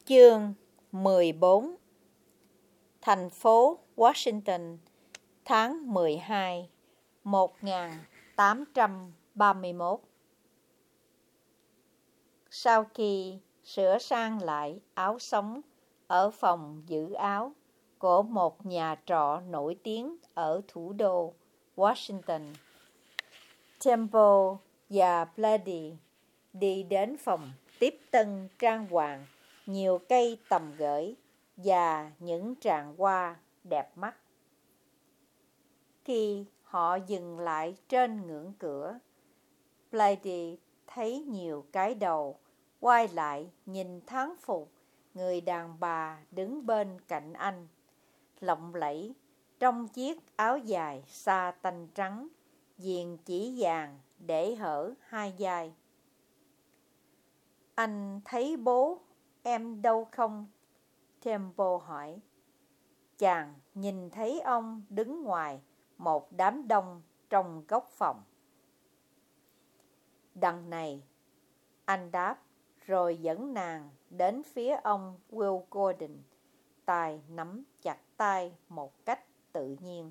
Chương 14. Thành phố Washington, tháng 12, 1831. Sau khi sửa sang lại áo sống ở phòng giữ áo của một nhà trọ nổi tiếng ở thủ đô Washington, Temple và Plady đi đến phòng tiếp tân trang hoàng nhiều cây tầm gửi và những tràng hoa đẹp mắt. Khi họ dừng lại trên ngưỡng cửa, Plady thấy nhiều cái đầu quay lại nhìn thán phục người đàn bà đứng bên cạnh anh, lộng lẫy trong chiếc áo dài sa tanh trắng, viền chỉ vàng để hở hai vai. Anh thấy bố em đâu không? Temple hỏi. Chàng nhìn thấy ông đứng ngoài một đám đông trong góc phòng. Đằng này, anh đáp, rồi dẫn nàng đến phía ông Will Gordon, tay nắm chặt tay một cách tự nhiên.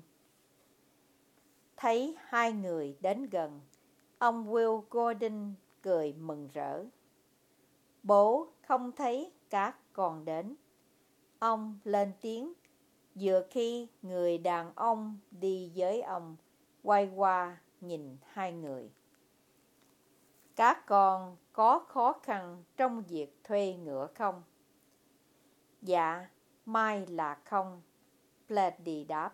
Thấy hai người đến gần, ông Will Gordon cười mừng rỡ. Bố không thấy các con đến. Ông lên tiếng, vừa khi người đàn ông đi với ông quay qua nhìn hai người. Các con có khó khăn trong việc thuê ngựa không? Dạ, may là không, Plady đáp.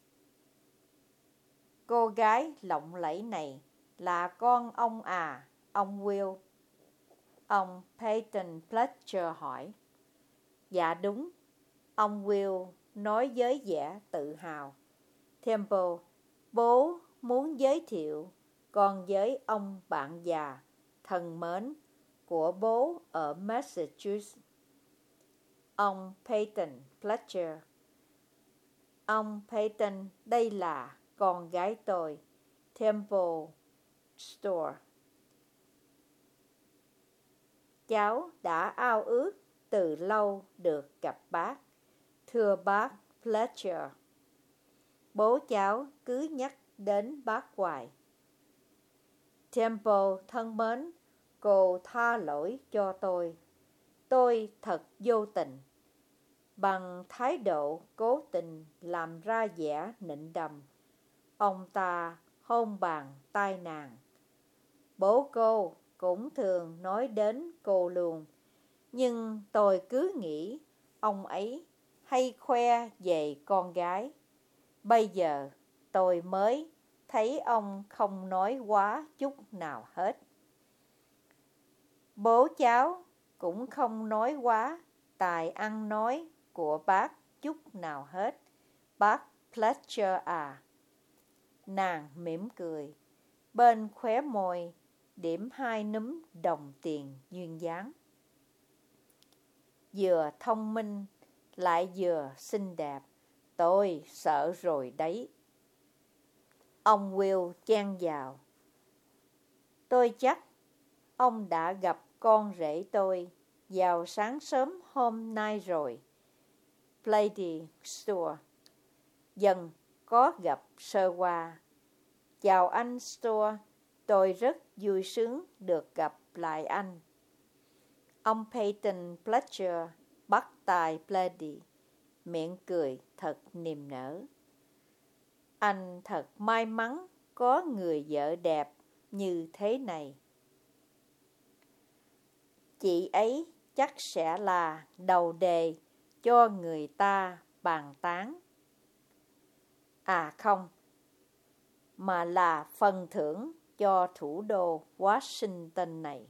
Cô gái lộng lẫy này là con ông à, ông Will? Ông Peyton Fletcher hỏi. Dạ đúng, ông Will nói với vẻ tự hào. Temple, bố muốn giới thiệu con với ông bạn già thân mến của bố ở Massachusetts. Ông Peyton Fletcher. Ông Peyton, đây là con gái tôi, Temple Store. Cháu đã ao ước từ lâu được gặp bác, thưa bác Fletcher. Bố cháu cứ nhắc đến bác hoài. Temple thân mến, cô tha lỗi cho tôi. Tôi thật vô tình. Bằng thái độ cố tình làm ra vẻ nịnh đầm, ông ta hôn bàn tay nàng. Bố cô cũng thường nói đến cô luôn, nhưng tôi cứ nghĩ ông ấy hay khoe về con gái. Bây giờ tôi mới thấy ông không nói quá chút nào hết. Bố cháu cũng không nói quá tài ăn nói của bác chút nào hết, bác Fletcher à. Nàng mỉm cười, bên khóe môi điểm hai núm đồng tiền duyên dáng. Vừa thông minh lại vừa xinh đẹp, tôi sợ rồi đấy. Ông Will chen vào. Tôi chắc ông đã gặp con rể tôi vào sáng sớm hôm nay rồi. Plady Store. Dần có gặp sơ qua. Chào anh Store, tôi rất vui sướng được gặp lại anh. Ông Peyton Fletcher bắt tay Plady, miệng cười thật niềm nở. Anh thật may mắn có người vợ đẹp như thế này. Chị ấy chắc sẽ là đầu đề cho người ta bàn tán. À không, mà là phần thưởng cho thủ đô Washington này.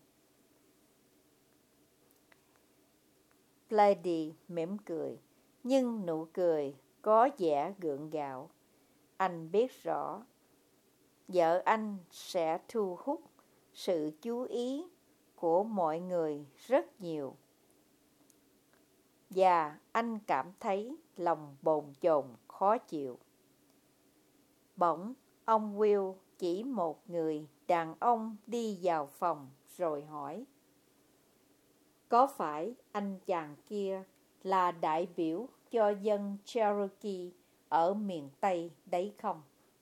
Plady mỉm cười, nhưng nụ cười có vẻ gượng gạo. Anh biết rõ, vợ anh sẽ thu hút sự chú ý của mọi người rất nhiều. Và anh cảm thấy lòng bồn chồn khó chịu. Bỗng, ông Will chỉ một người đàn ông đi vào phòng rồi hỏi. Có phải anh chàng kia là đại biểu cho dân Cherokee ở miền Tây đấy không?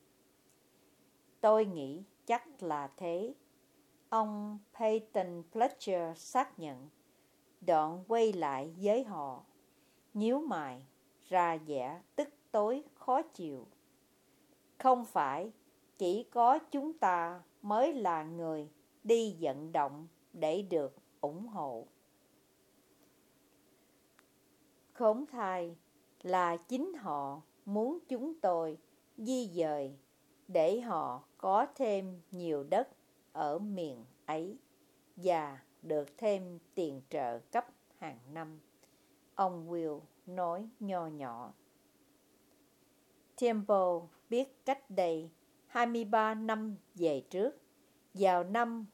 Tôi nghĩ chắc là thế. Ông Peyton Fletcher xác nhận, đoạn quay lại với họ, nhíu mày, ra vẻ tức tối khó chịu. Không phải chỉ có chúng ta mới là người đi vận động để được ủng hộ. Khốn thay là chính họ muốn chúng tôi di dời để họ có thêm nhiều đất ở miền ấy và được thêm tiền trợ cấp hàng năm. Ông Will nói nho nhỏ. Temple biết cách đây 23 năm về trước, vào năm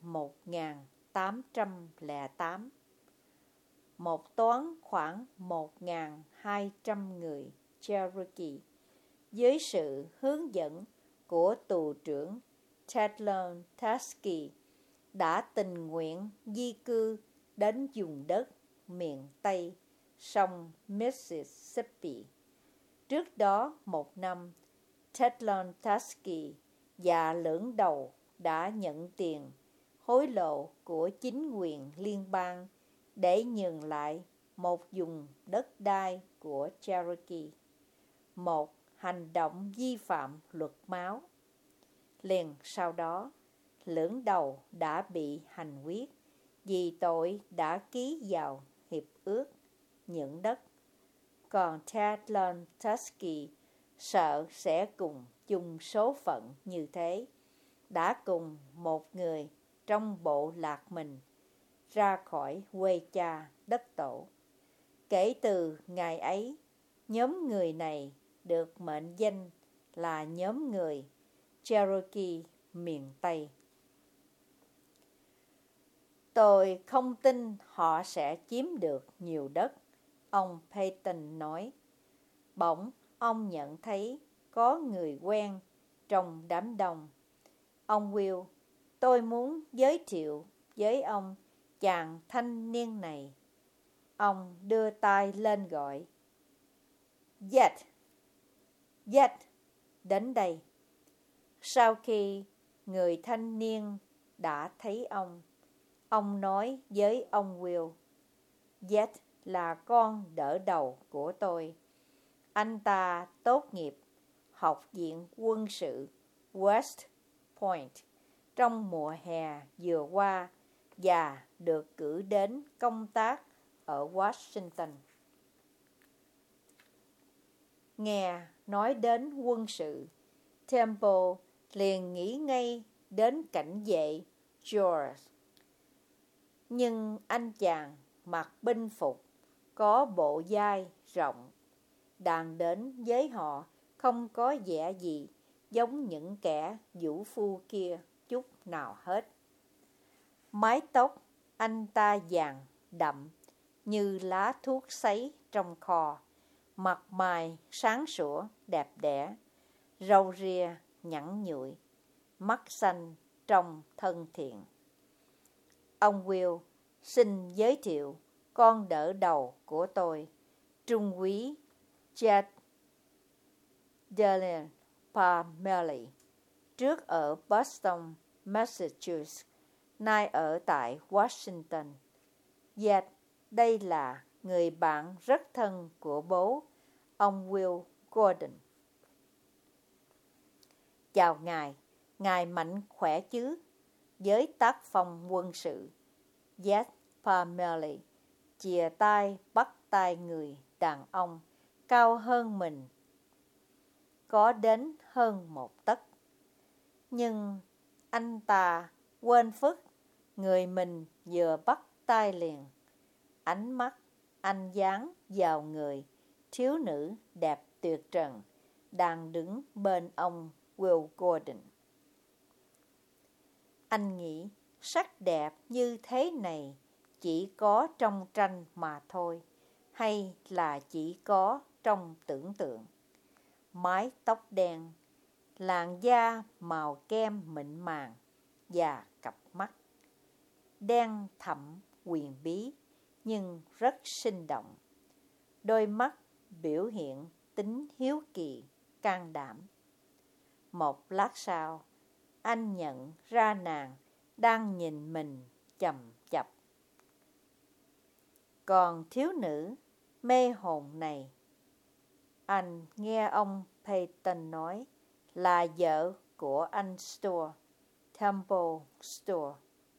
1808, một toán khoảng 1.200 người Cherokee dưới sự hướng dẫn của tù trưởng Tedlon Taskey đã tình nguyện di cư đến vùng đất miền Tây sông Mississippi. Trước đó một năm, Tedlon Taskey và lưỡng đầu đã nhận tiền hối lộ của chính quyền liên bang để nhường lại một vùng đất đai của Cherokee, một hành động vi phạm luật máu. Liền sau đó, lưỡng đầu đã bị hành quyết vì tội đã ký vào hiệp ước nhượng đất. Còn Tedlon Taskey sợ sẽ cùng chung số phận như thế, đã cùng một người trong bộ lạc mình ra khỏi quê cha đất tổ. Kể từ ngày ấy, nhóm người này được mệnh danh là nhóm người Cherokee miền Tây. Tôi không tin họ sẽ chiếm được nhiều đất, ông Peyton nói. Bỗng ông nhận thấy có người quen trong đám đông. Ông Will, tôi muốn giới thiệu với ông chàng thanh niên này. Ông đưa tay lên gọi. Zed, Zed, đến đây. Sau khi người thanh niên đã thấy ông nói với ông Will, Zed là con đỡ đầu của tôi. Anh ta tốt nghiệp học viện quân sự West Point trong mùa hè vừa qua và được cử đến công tác ở Washington. Nghe nói đến quân sự, Temple liền nghĩ ngay đến cảnh vệ George. Nhưng anh chàng mặc binh phục, có bộ vai rộng, đàn đến với họ không có vẻ gì giống những kẻ vũ phu kia chút nào hết. Mái tóc anh ta vàng đậm như lá thuốc sấy trong kho, mặt mày sáng sủa đẹp đẽ, râu ria nhẵn nhụi, mắt xanh trông thân thiện. Ông Will xin giới thiệu con đỡ đầu của tôi, Trung úy Jed Dellen Parmelly, trước ở Boston, Massachusetts, nay ở tại Washington. Jed, đây là người bạn rất thân của bố, ông Will Gordon. Chào ngài mạnh khỏe chứ? Với tác phong quân sự, Jed Parmelly chìa tay bắt tay người đàn ông cao hơn mình có đến hơn 1 tấc. Nhưng anh ta quên phức người mình vừa bắt tay liền. Ánh mắt anh dán vào người thiếu nữ đẹp tuyệt trần đang đứng bên ông Will Gordon. Anh nghĩ sắc đẹp như thế này chỉ có trong tranh mà thôi, hay là chỉ có trong tưởng tượng? Mái tóc đen, làn da màu kem mịn màng và cặp mắt đen thẳm huyền bí nhưng rất sinh động. Đôi mắt biểu hiện tính hiếu kỳ, can đảm. Một lát sau, anh nhận ra nàng đang nhìn mình chằm chặp. Còn thiếu nữ mê hồn này, anh nghe ông Peyton nói, là vợ của anh Store, Temple Store.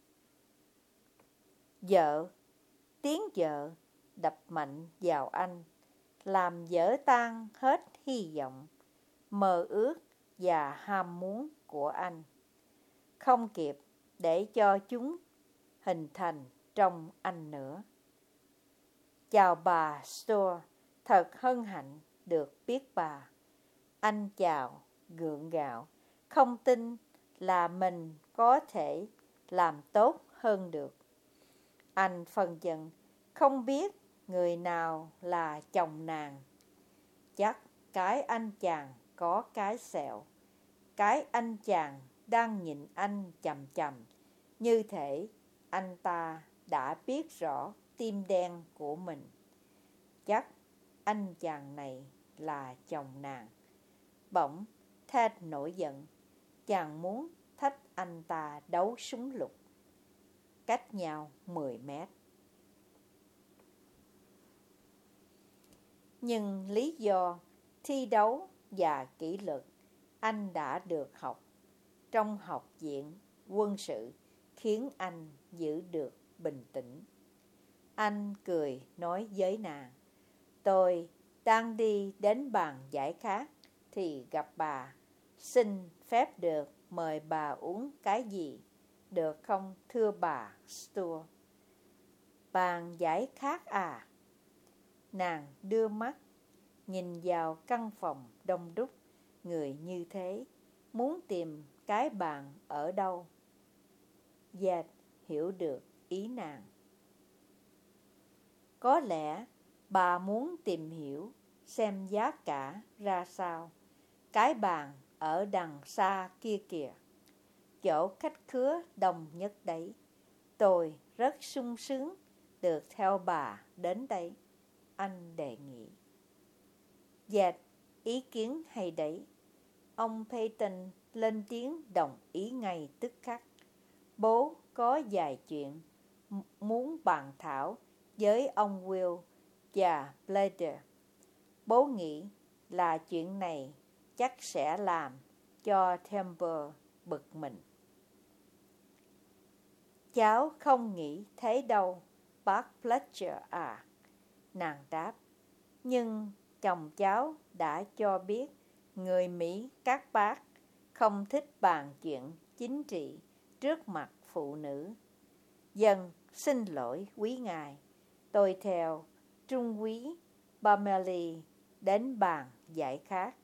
Tiếng vợ đập mạnh vào anh, làm vỡ tan hết hy vọng, mơ ước và ham muốn của anh. Không kịp để cho chúng hình thành trong anh nữa. Chào bà Store, thật hân hạnh được biết bà. Anh chào gượng gạo, không tin là mình có thể làm tốt hơn được. Anh phân vân, không biết người nào là chồng nàng. Chắc cái anh chàng có cái sẹo. Cái anh chàng đang nhìn anh chằm chằm, như thể anh ta đã biết rõ tim đen của mình. Chắc anh chàng này là chồng nàng. Bỗng Ted nổi giận, chàng muốn thách anh ta đấu súng lục. Cách nhau 10 mét. Nhưng lý do thi đấu và kỷ luật anh đã được học trong học viện quân sự khiến anh giữ được bình tĩnh. Anh cười nói với nàng, tôi đang đi đến bàn giải khát thì gặp bà, xin phép được mời bà uống cái gì, được không thưa bà Store? Bàn giải khát à? Nàng đưa mắt nhìn vào căn phòng đông đúc người như thế, muốn tìm cái bàn ở đâu. Dad hiểu được ý nàng. Có lẽ bà muốn tìm hiểu xem giá cả ra sao. Cái bàn ở đằng xa kia kìa, chỗ khách khứa đông nhất đấy. Tôi rất sung sướng được theo bà đến đây, anh đề nghị. Dad, ý kiến hay đấy. Ông Peyton lên tiếng đồng ý ngay tức khắc. Bố có vài chuyện muốn bàn thảo với ông Will và Blader. Bố nghĩ là chuyện này chắc sẽ làm cho Temple bực mình. Cháu không nghĩ thế đâu, bác Fletcher à, nàng đáp. Nhưng chồng cháu đã cho biết người Mỹ các bác không thích bàn chuyện chính trị trước mặt phụ nữ. Dân xin lỗi quý ngài, tôi theo Trung úy Parmalee đến bàn giải khát.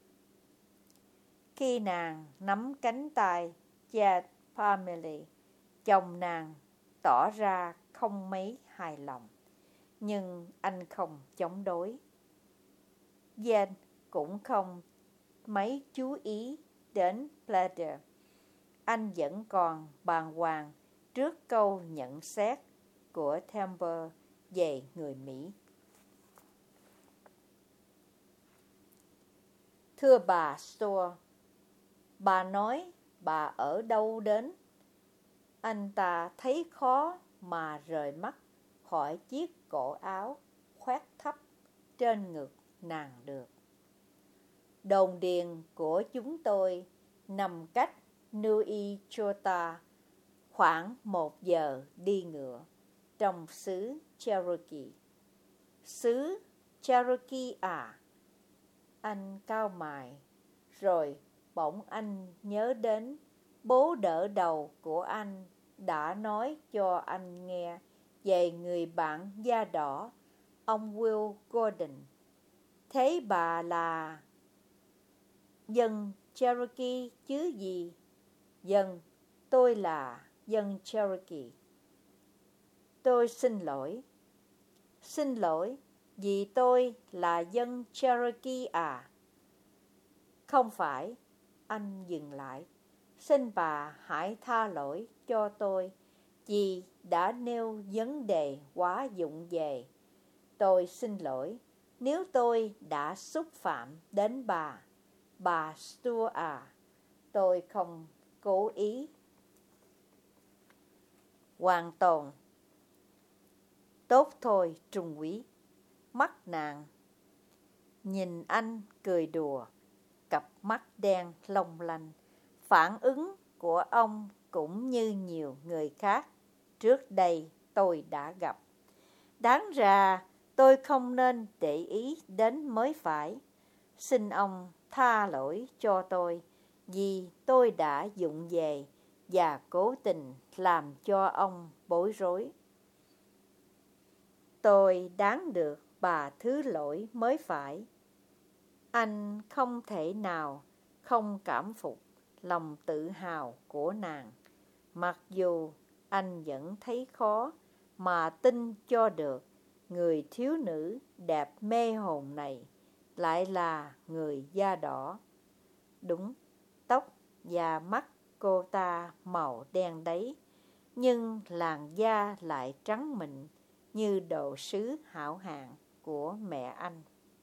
Khi nàng nắm cánh tay Chad Parmalee, chồng nàng tỏ ra không mấy hài lòng, nhưng anh không chống đối. Jen cũng không mấy chú ý đến Blader. Anh vẫn còn bàng hoàng trước câu nhận xét của Temple về người Mỹ. Thưa bà Store, bà nói bà ở đâu đến? Anh ta thấy khó mà rời mắt khỏi chiếc cổ áo khoét thấp trên ngực nàng được. Đồn điền của chúng tôi nằm cách New Chota khoảng 1 giờ đi ngựa trong xứ Cherokee. Xứ Cherokee à? Anh cau mày, rồi bỗng anh nhớ đến bố đỡ đầu của anh đã nói cho anh nghe về người bạn da đỏ, ông Will Gordon. Thế bà là dân Cherokee chứ gì? Dân, tôi là dân Cherokee. Tôi xin lỗi. Xin lỗi, vì tôi là dân Cherokee à? Không phải. Anh dừng lại. Xin bà hãy tha lỗi cho tôi. Dì đã nêu vấn đề quá dụng về. Tôi xin lỗi nếu tôi đã xúc phạm đến bà Stuart à. Tôi không cố ý. Hoàn toàn. Tốt thôi Trung úy. Mắt nàng nhìn anh cười đùa, cặp mắt đen long lanh. Phản ứng của ông cũng như nhiều người khác trước đây tôi đã gặp. Đáng ra tôi không nên để ý đến mới phải. Xin ông tha lỗi cho tôi vì tôi đã vụng về và cố tình làm cho ông bối rối. Tôi đáng được bà thứ lỗi mới phải. Anh không thể nào không cảm phục lòng tự hào của nàng, mặc dù anh vẫn thấy khó mà tin cho được người thiếu nữ đẹp mê hồn này lại là người da đỏ. Đúng, tóc và mắt cô ta màu đen đấy, nhưng làn da lại trắng mịn như đồ sứ hảo hạng của mẹ anh.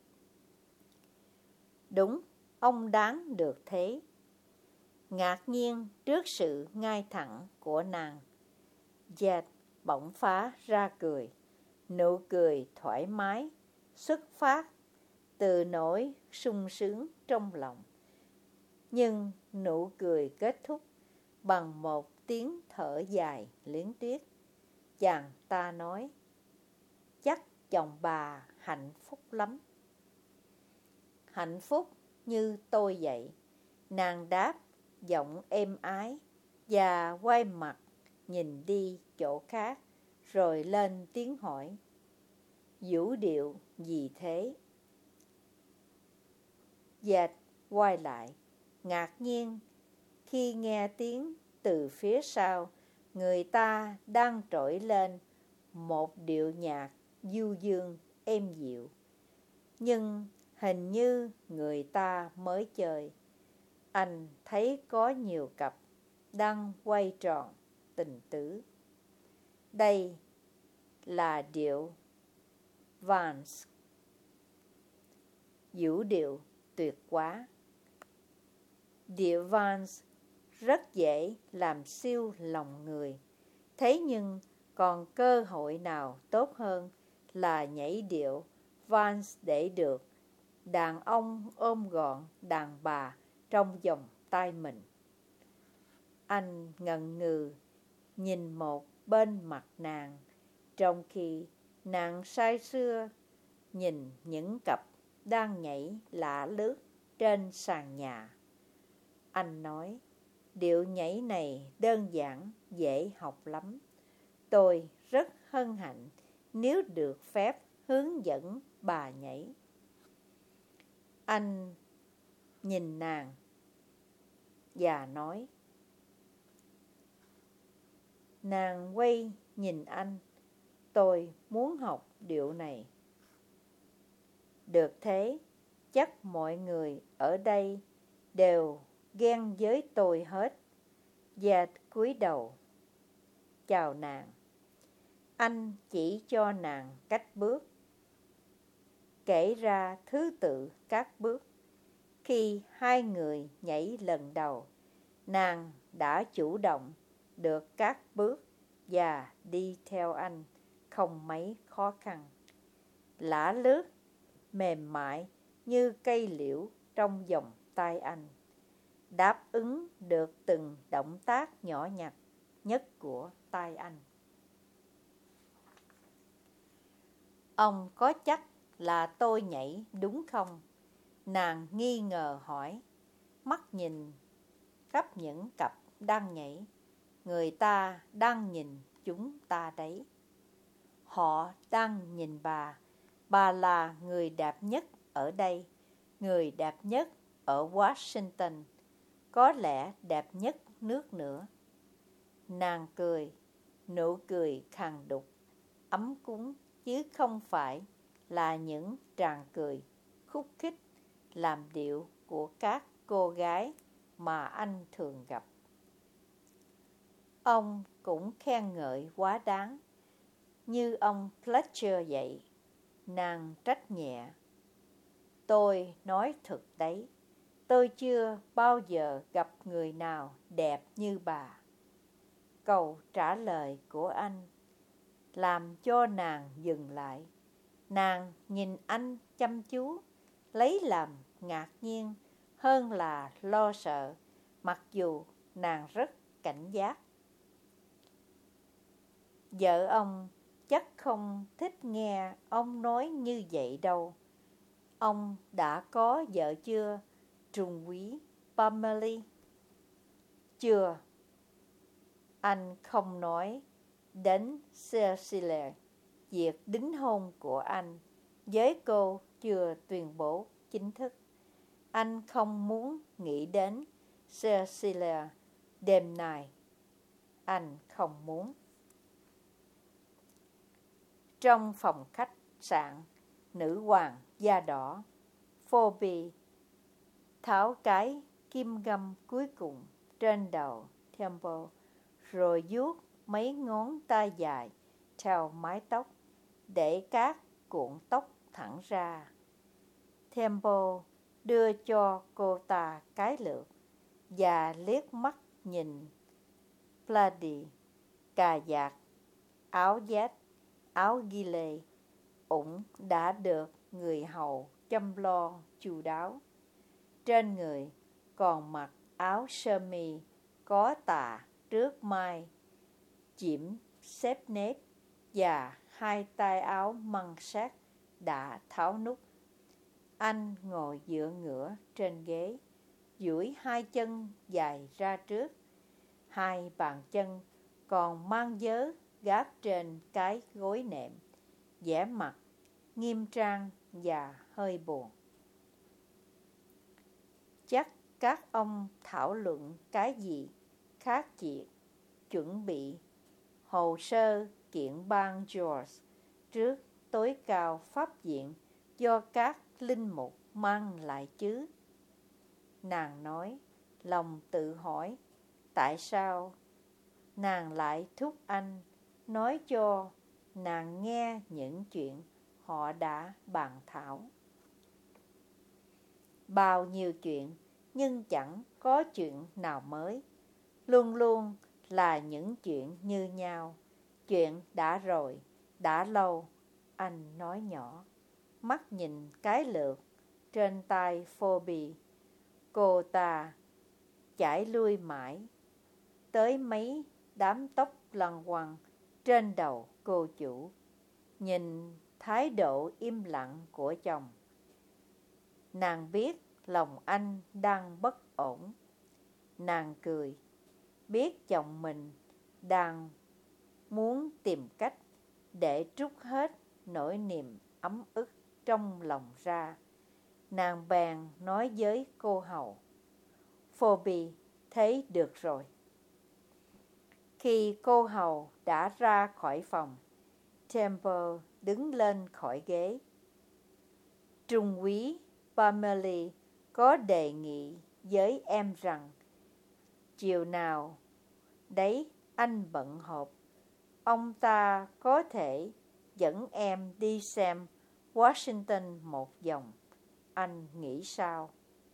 Đúng, ông đáng được thế. Ngạc nhiên trước sự ngay thẳng của nàng, Jack bỗng phá ra cười. Nụ cười thoải mái, xuất phát từ nỗi sung sướng trong lòng. Nhưng nụ cười kết thúc bằng một tiếng thở dài liến tiếc. Chàng ta nói, chắc chồng bà hạnh phúc lắm. Hạnh phúc như tôi vậy, nàng đáp giọng êm ái và quay mặt nhìn đi chỗ khác, rồi lên tiếng hỏi, vũ điệu gì thế? Dệt quay lại, ngạc nhiên khi nghe tiếng từ phía sau người ta đang trỗi lên một điệu nhạc du dương êm dịu. Nhưng hình như người ta mới chơi. Anh thấy có nhiều cặp đang quay tròn tình tứ. Đây là điệu Vance. Vũ điệu tuyệt quá. Điệu Vance rất dễ làm siêu lòng người. Thế nhưng còn cơ hội nào tốt hơn là nhảy điệu Vance để được đàn ông ôm gọn đàn bà trong vòng tay mình. Anh ngần ngừ nhìn một bên mặt nàng, trong khi nàng say sưa nhìn những cặp đang nhảy lả lướt trên sàn nhà. Anh nói, điệu nhảy này đơn giản, dễ học lắm. Tôi rất hân hạnh nếu được phép hướng dẫn bà nhảy. Anh nhìn nàng và nói. Nàng quay nhìn anh, tôi muốn học điệu này. Được thế, chắc mọi người ở đây đều ghen với tôi hết. Và cúi đầu chào nàng. Anh chỉ cho nàng cách bước, kể ra thứ tự các bước. Khi hai người nhảy lần đầu, nàng đã chủ động được các bước và đi theo anh không mấy khó khăn. Lả lướt mềm mại như cây liễu trong vòng tay anh, đáp ứng được từng động tác nhỏ nhặt nhất của tay anh. Ông có chắc là tôi nhảy đúng không? Nàng nghi ngờ hỏi, mắt nhìn khắp những cặp đang nhảy. Người ta đang nhìn chúng ta đấy. Họ đang nhìn bà. Bà là người đẹp nhất ở đây, người đẹp nhất ở Washington, có lẽ đẹp nhất nước nữa. Nàng cười, nụ cười khàn đục, ấm cúng, chứ không phải là những tràng cười khúc khích làm điệu của các cô gái mà anh thường gặp. Ông cũng khen ngợi quá đáng, như ông Fletcher vậy. Nàng trách nhẹ. Tôi nói thật đấy, tôi chưa bao giờ gặp người nào đẹp như bà. Câu trả lời của anh làm cho nàng dừng lại. Nàng nhìn anh chăm chú, lấy làm ngạc nhiên hơn là lo sợ, mặc dù nàng rất cảnh giác. Vợ ông chắc không thích nghe ông nói như vậy đâu. Ông đã có vợ chưa, Trung úy Pamela? Chưa. Anh không nói đến Cecilia. Việc đính hôn của anh với cô chưa tuyên bố chính thức. Anh không muốn nghĩ đến Cecilia đêm nay. Anh không muốn. Trong phòng khách sạn nữ hoàng da đỏ, Phoebe tháo cái kim găm cuối cùng trên đầu Temple, rồi vuốt mấy ngón tay dài theo mái tóc để các cuộn tóc thẳng ra. Temple đưa cho cô ta cái lược và liếc mắt nhìn Plady, cà vạt, áo vest, áo ghi lê, ủng đã được người hầu chăm lo chu đáo. Trên người còn mặc áo sơ mi có tà trước mai, chỉm xếp nếp và hai tay áo măng sát đã tháo nút. Anh ngồi dựa ngửa trên ghế, duỗi hai chân dài ra trước, hai bàn chân còn mang vớ gác trên cái gối nệm, vẻ mặt nghiêm trang và hơi buồn. Chắc các ông thảo luận cái gì khác việc chuẩn bị hồ sơ kiện bang George trước tối cao pháp viện do các linh mục mang lại chứ? Nàng nói, lòng tự hỏi tại sao nàng lại thúc anh nói cho nàng nghe những chuyện họ đã bàn thảo. Bao nhiêu chuyện, nhưng chẳng có chuyện nào mới. Luôn luôn là những chuyện như nhau. Chuyện đã rồi, đã lâu, anh nói nhỏ, mắt nhìn cái lược trên tay Phoebe. Cô ta chải lui mãi, tới mấy đám tóc lăn quăng trên đầu cô chủ. Nhìn thái độ im lặng của chồng, nàng biết lòng anh đang bất ổn. Nàng cười, biết chồng mình đang muốn tìm cách để trút hết nỗi niềm ấm ức trong lòng ra. Nàng bèn nói với cô hầu, Phoebe thấy được rồi. Khi cô hầu đã ra khỏi phòng, Temple đứng lên khỏi ghế. Trung úy Pamela có đề nghị với em rằng chiều nào đấy anh bận họp, ông ta có thể dẫn em đi xem Washington một vòng. Anh nghĩ sao?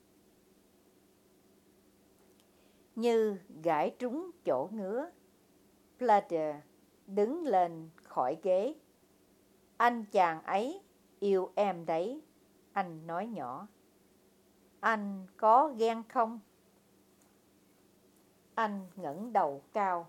Như gãi trúng chỗ ngứa, Plater đứng lên khỏi ghế. Anh chàng ấy yêu em đấy, anh nói nhỏ. Anh có ghen không? Anh ngẩng đầu cao.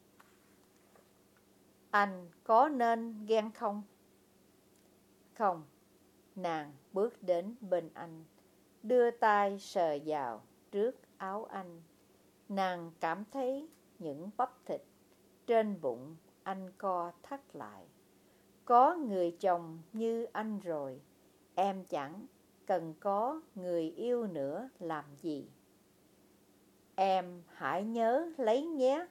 Anh có nên ghen không? Không. Nàng bước đến bên anh, đưa tay sờ vào trước áo anh. Nàng cảm thấy những bắp thịt trên bụng anh co thắt lại. Có người chồng như anh rồi, em chẳng cần có người yêu nữa làm gì. Em hãy nhớ lấy nhé.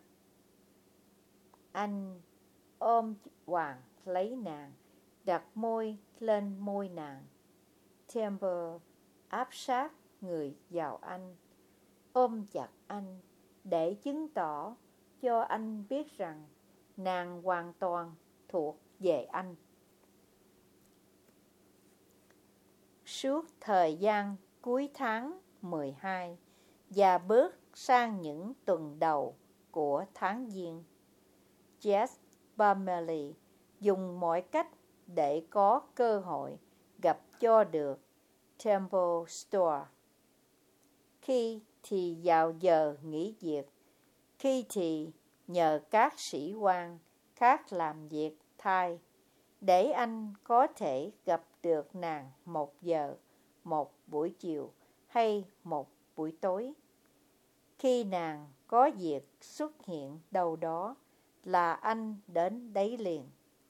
Anh ôm choàng lấy nàng, đặt môi lên môi nàng. Temple áp sát người vào anh, ôm chặt anh để chứng tỏ cho anh biết rằng nàng hoàn toàn thuộc về anh. Suốt thời gian cuối tháng 12 và bước sang những tuần đầu của tháng Giêng, Jess Parmalee dùng mọi cách để có cơ hội gặp cho được Temple Store. Khi thì vào giờ nghỉ việc, khi thì nhờ các sĩ quan khác làm việc thay, để anh có thể gặp được nàng 1 giờ, một buổi chiều hay một buổi tối. Khi nàng có việc xuất hiện đâu đó là anh đến đấy liền.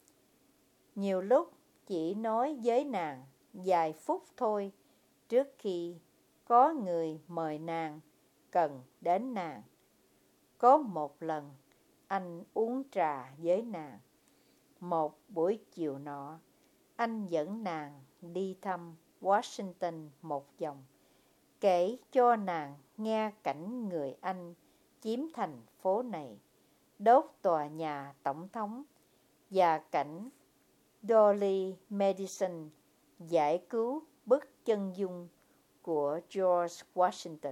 Nhiều lúc chỉ nói với nàng vài phút thôi trước khi có người mời nàng cần đến nàng. Có một lần anh uống trà với nàng. Một buổi chiều nọ, anh dẫn nàng đi thăm Washington một vòng, kể cho nàng nghe cảnh người Anh chiếm thành phố này, đốt tòa nhà tổng thống, và cảnh Dolly Madison giải cứu bức chân dung của George Washington.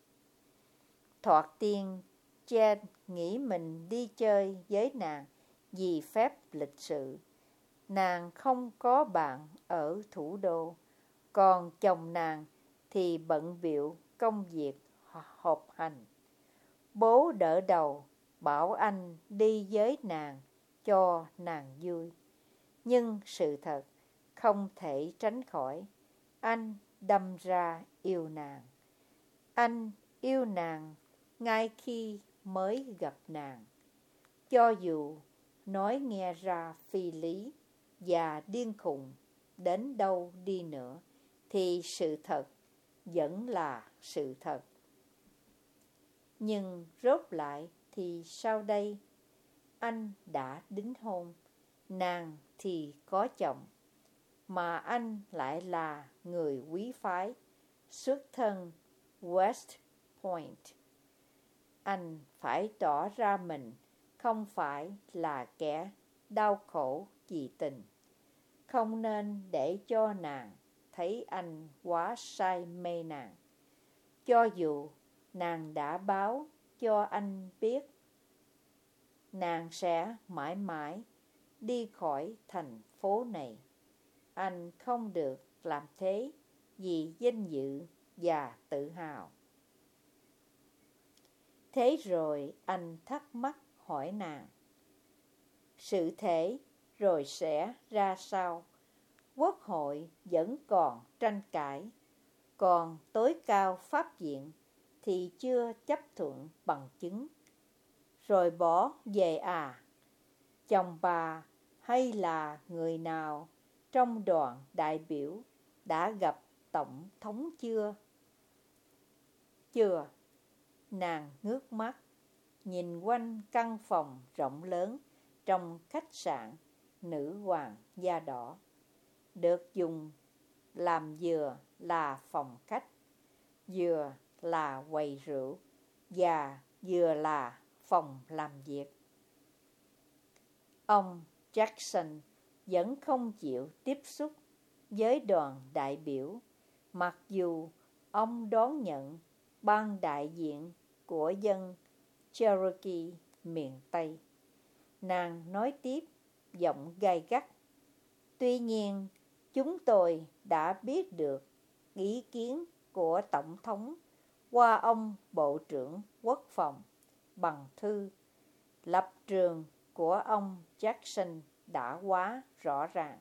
Thoạt tiên, Jen nghĩ mình đi chơi với nàng vì phép lịch sự. Nàng không có bạn ở thủ đô, còn chồng nàng thì bận bịu công việc họp hành. Bố đỡ đầu bảo anh đi với nàng cho nàng vui. Nhưng sự thật không thể tránh khỏi, anh đâm ra yêu nàng. Anh yêu nàng ngay khi mới gặp nàng. Cho dù nói nghe ra phi lý và điên khùng đến đâu đi nữa, thì sự thật vẫn là sự thật. Nhưng rốt lại thì sau đây? Anh đã đính hôn, nàng thì có chồng, mà anh lại là người quý phái, xuất thân West Point. Anh phải tỏ ra mình không phải là kẻ đau khổ vì tình. Không nên để cho nàng thấy anh quá say mê nàng. Cho dù nàng đã báo cho anh biết nàng sẽ mãi mãi đi khỏi thành phố này, anh không được làm thế vì danh dự và tự hào. Thế rồi anh thắc mắc hỏi nàng, sự thể rồi sẽ ra sao? Quốc hội vẫn còn tranh cãi, còn tối cao pháp viện thì chưa chấp thuận bằng chứng. Rồi bỏ về à? Chồng bà hay là người nào trong đoàn đại biểu đã gặp tổng thống chưa? Chưa. Nàng ngước mắt, nhìn quanh căn phòng rộng lớn trong khách sạn Nữ hoàng da đỏ, được dùng làm vừa là phòng khách, vừa là quầy rượu và vừa là phòng làm việc. Ông Jackson vẫn không chịu tiếp xúc với đoàn đại biểu, mặc dù ông đón nhận ban đại diện của dân Cherokee miền Tây. Nàng nói tiếp, giọng gay gắt, tuy nhiên chúng tôi đã biết được ý kiến của Tổng thống qua ông Bộ trưởng Quốc phòng bằng thư. Lập trường của ông Jackson đã quá rõ ràng.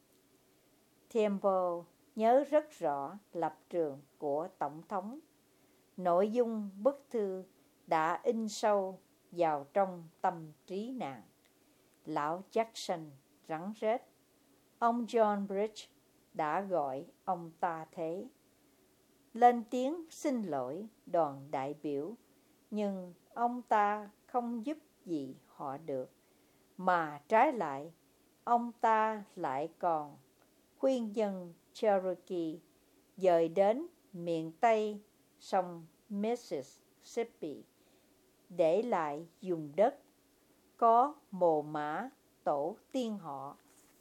Temple nhớ rất rõ lập trường của Tổng thống. Nội dung bức thư đã in sâu vào trong tâm trí nàng. Lão Jackson rắn rết. Ông John Bridge đã gọi ông ta thế. Lên tiếng xin lỗi đoàn đại biểu, nhưng ông ta không giúp gì họ được, mà trái lại, ông ta lại còn khuyên dân Cherokee dời đến miền Tây sông Mississippi để lại vùng đất có mồ mả tổ tiên họ.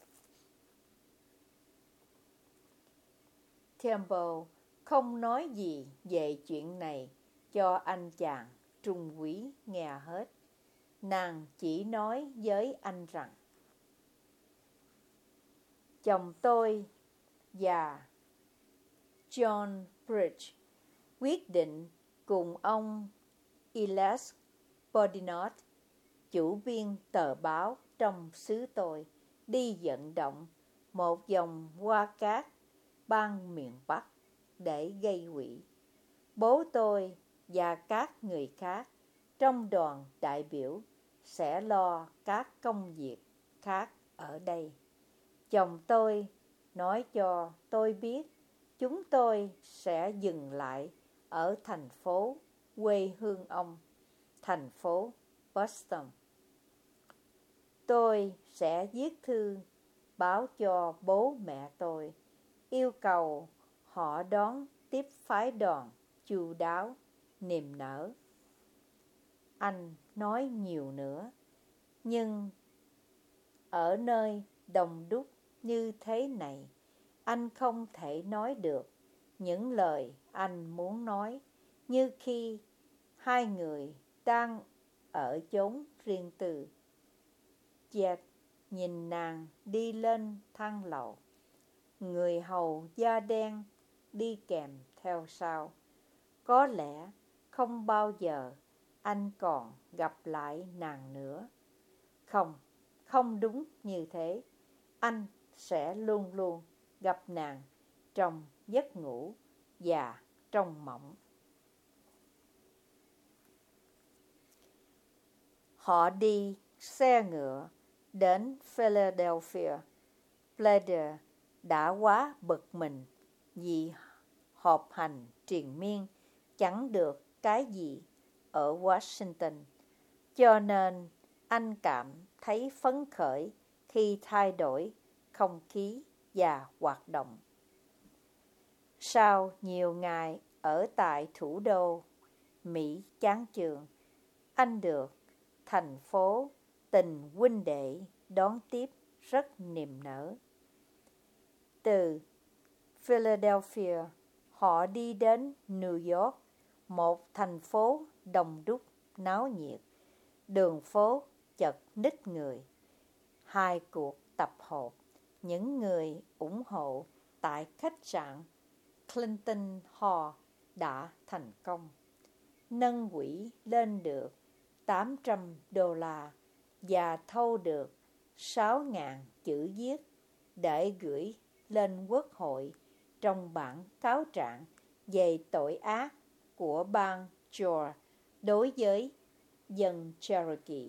Temple không nói gì về chuyện này cho anh chàng trung úy nghe hết. Nàng chỉ nói với anh rằng chồng tôi và John Bridge quyết định cùng ông Elias Boudinot, chủ biên tờ báo trong xứ tôi, đi vận động một vòng qua các bang miền Bắc để gây quỹ. Bố tôi và các người khác trong đoàn đại biểu sẽ lo các công việc khác ở đây. Chồng tôi nói cho tôi biết chúng tôi sẽ dừng lại ở thành phố quê hương ông, thành phố Boston. Tôi sẽ viết thư báo cho bố mẹ tôi, yêu cầu họ đón tiếp phái đoàn chu đáo, niềm nở. Anh nói nhiều nữa, nhưng ở nơi đông đúc như thế này, anh không thể nói được những lời anh muốn nói như khi hai người đang ở chốn riêng tư. Jack nhìn nàng đi lên thang lầu, người hầu da đen đi kèm theo sau. Có lẽ không bao giờ anh còn gặp lại nàng nữa. Không đúng như thế. Anh sẽ luôn luôn gặp nàng trong giấc ngủ và trong mộng. Họ đi xe ngựa đến Philadelphia. Blader đã quá bực mình vì họp hành triền miên chẳng được cái gì ở Washington, cho nên anh cảm thấy phấn khởi khi thay đổi không khí và hoạt động. Sau nhiều ngày ở tại thủ đô Mỹ chán chường, anh được thành phố tình huynh đệ đón tiếp rất niềm nở. Từ Philadelphia, họ đi đến New York, một thành phố đông đúc, náo nhiệt. Đường phố chật ních người. Hai cuộc tập hợp những người ủng hộ tại khách sạn Clinton Hall đã thành công. Nâng quỹ lên được $800 và thâu được 6.000 chữ viết để gửi lên Quốc hội trong bản cáo trạng về tội ác của bang Georgia đối với dân Cherokee.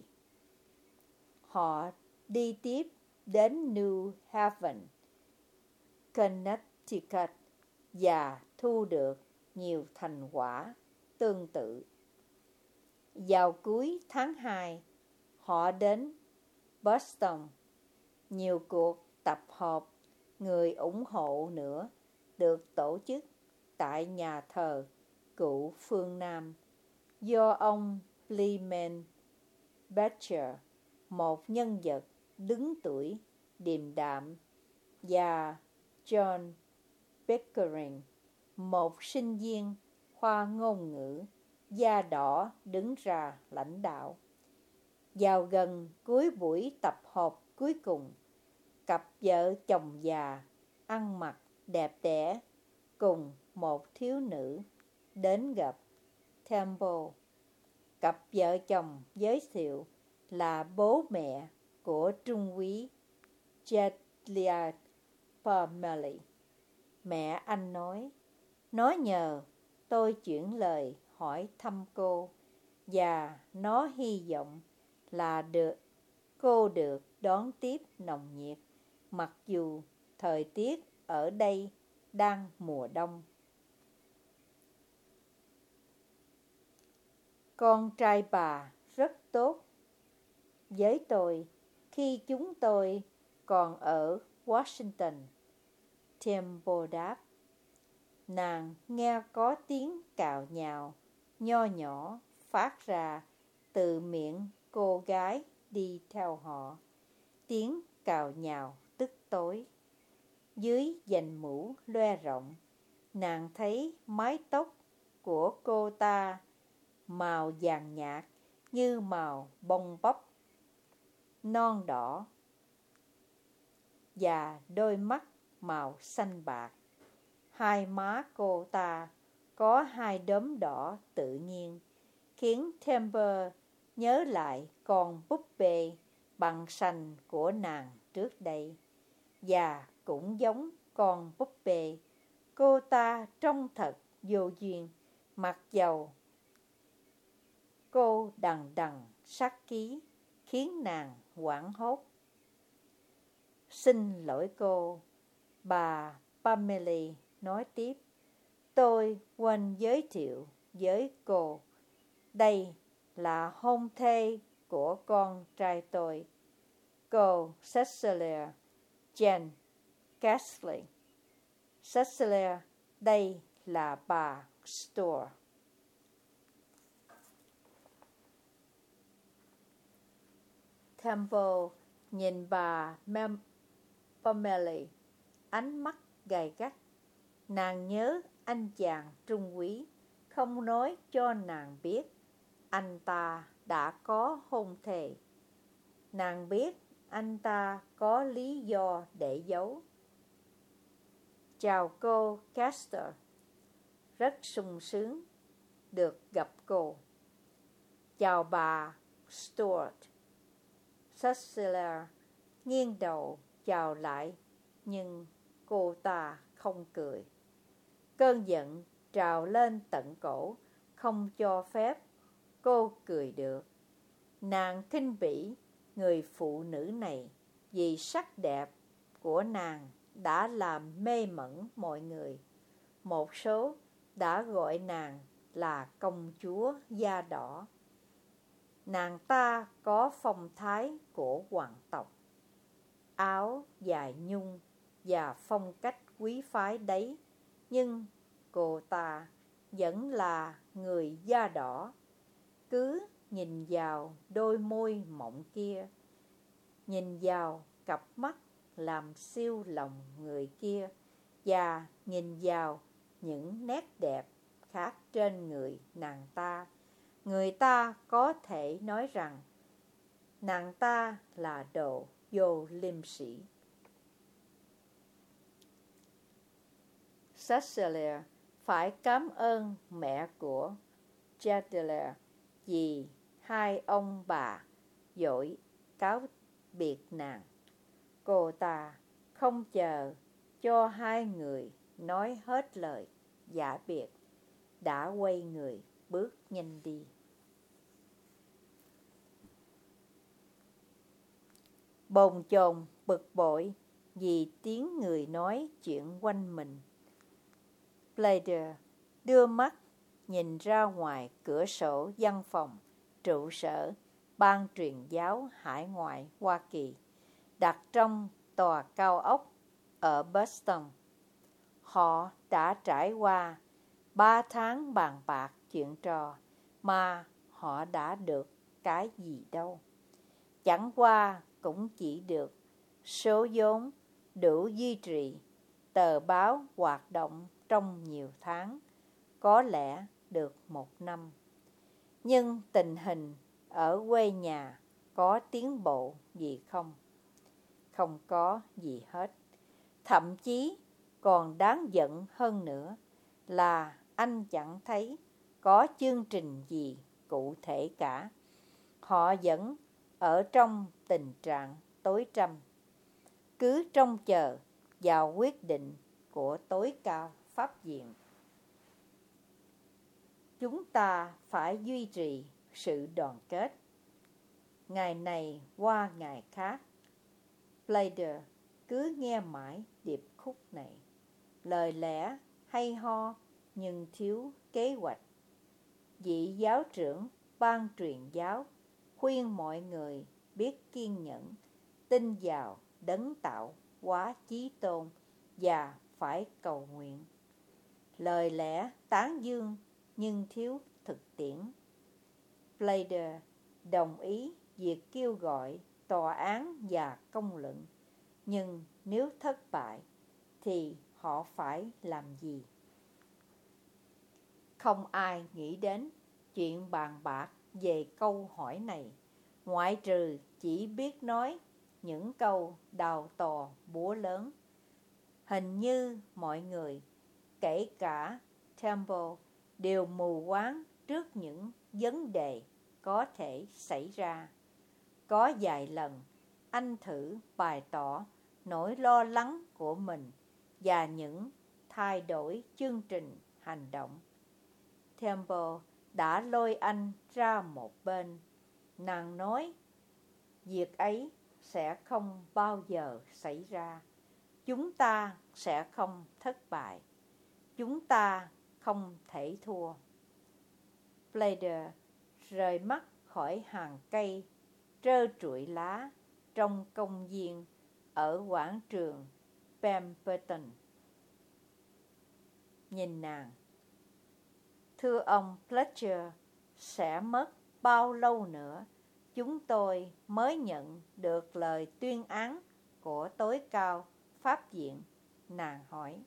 Họ đi tiếp đến New Haven, Connecticut và thu được nhiều thành quả tương tự. Vào cuối tháng 2, họ đến Boston. Nhiều cuộc tập hợp người ủng hộ nữa được tổ chức tại nhà thờ cụ phương Nam do ông Lyman Beecher, một nhân vật đứng tuổi điềm đạm, và John Pickering, một sinh viên khoa ngôn ngữ da đỏ đứng ra lãnh đạo. Vào gần cuối buổi tập hợp cuối cùng, cặp vợ chồng già ăn mặc đẹp đẽ cùng một thiếu nữ đến gặp Temple. Cặp vợ chồng giới thiệu là bố mẹ của trung úy Jedediah Parmalee. Mẹ anh nói nhờ tôi chuyển lời hỏi thăm cô, và nó hy vọng là cô được đón tiếp nồng nhiệt, mặc dù thời tiết ở đây đang mùa đông. Con trai bà rất tốt với tôi khi chúng tôi còn ở Washington, Temple đáp. Nàng nghe có tiếng cào nhào nho nhỏ phát ra từ miệng cô gái đi theo họ. Tiếng cào nhào tức tối. Dưới dành mũ loe rộng, nàng thấy mái tóc của cô ta màu vàng nhạt như màu bông bắp non đỏ và đôi mắt màu xanh bạc. Hai má cô ta có hai đốm đỏ tự nhiên, khiến Temper nhớ lại con búp bê bằng sành của nàng trước đây. Và cũng giống con búp bê, cô ta trông thật vô duyên, mặc dầu cô đằng đằng sát khí, khiến nàng hoảng hốt. Xin lỗi cô, bà Pamela nói tiếp. Tôi quên giới thiệu với cô. Đây là hôn thê của con trai tôi, cô Cecilia Jane Castley. Cecilia, đây là bà Stuart. Temple nhìn bà Pamela, ánh mắt gay gắt. Nàng nhớ anh chàng trung úy không nói cho nàng biết anh ta đã có hôn thê. Nàng biết anh ta có lý do để giấu. Chào cô Castor, rất sung sướng được gặp cô. Chào bà Stuart. Cecilia nghiêng đầu chào lại, nhưng cô ta không cười. Cơn giận trào lên tận cổ, không cho phép cô cười được. Nàng khinh bỉ người phụ nữ này vì sắc đẹp của nàng đã làm mê mẩn mọi người. Một số đã gọi nàng là công chúa da đỏ. Nàng ta có phong thái của hoàng tộc, áo dài nhung và phong cách quý phái đấy, nhưng cô ta vẫn là người da đỏ. Cứ nhìn vào đôi môi mọng kia, nhìn vào cặp mắt làm siêu lòng người kia, và nhìn vào những nét đẹp khác trên người nàng ta, người ta có thể nói rằng nàng ta là đồ vô liêm sỉ. Cecilia phải cảm ơn mẹ của Jadilia vì hai ông bà vội cáo biệt nàng. Cô ta không chờ cho hai người nói hết lời giả biệt, đã quay người bước nhanh đi. Bồn chồn bực bội vì tiếng người nói chuyện quanh mình, Blader đưa mắt nhìn ra ngoài cửa sổ văn phòng trụ sở Ban truyền giáo hải ngoại Hoa Kỳ, đặt trong tòa cao ốc ở Boston. Họ đã trải qua 3 tháng bàn bạc chuyện trò mà họ đã được cái gì đâu. Chẳng qua cũng chỉ được số vốn đủ duy trì tờ báo hoạt động trong nhiều tháng, có lẽ được 1 năm. Nhưng tình hình ở quê nhà có tiến bộ gì không? Không có gì hết. Thậm chí còn đáng giận hơn nữa là anh chẳng thấy có chương trình gì cụ thể cả. Họ vẫn ở trong tình trạng tối tăm, cứ trông chờ vào quyết định của tối cao pháp viện. Chúng ta phải duy trì sự đoàn kết. Ngày này qua ngày khác, Blader cứ nghe mãi điệp khúc này. Lời lẽ hay ho nhưng thiếu kế hoạch. Vị giáo trưởng ban truyền giáo khuyên mọi người biết kiên nhẫn, tin vào đấng tạo hóa chí tôn và phải cầu nguyện. Lời lẽ tán dương nhưng thiếu thực tiễn. Blader đồng ý việc kêu gọi tòa án và công luận, nhưng nếu thất bại thì họ phải làm gì? Không ai nghĩ đến chuyện bàn bạc về câu hỏi này, ngoại trừ chỉ biết nói những câu đào to búa lớn. Hình như mọi người, kể cả Temple, đều mù quáng trước những vấn đề có thể xảy ra. Có vài lần, anh thử bày tỏ nỗi lo lắng của mình và những thay đổi chương trình hành động. Temple đã lôi anh ra một bên. Nàng nói, việc ấy sẽ không bao giờ xảy ra. Chúng ta sẽ không thất bại. Chúng ta không thể thua. Blader rời mắt khỏi hàng cây trơ trụi lá trong công viên ở quảng trường Pemberton. Nhìn nàng. Thưa ông Fletcher, sẽ mất bao lâu nữa chúng tôi mới nhận được lời tuyên án của tối cao pháp viện? Nàng hỏi.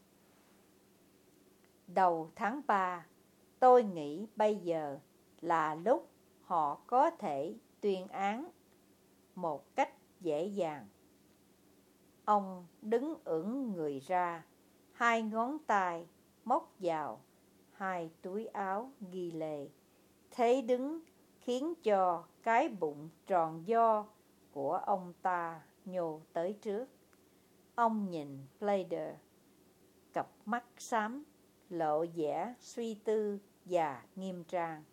Đầu tháng 3, tôi nghĩ bây giờ là lúc họ có thể tuyên án một cách dễ dàng. Ông đứng ưỡn người ra, hai ngón tay móc vào hai túi áo ghi lê. Thế đứng khiến cho cái bụng tròn vo của ông ta nhô tới trước. Ông nhìn Blader, cặp mắt xám, lộ vẻ suy tư và nghiêm trang.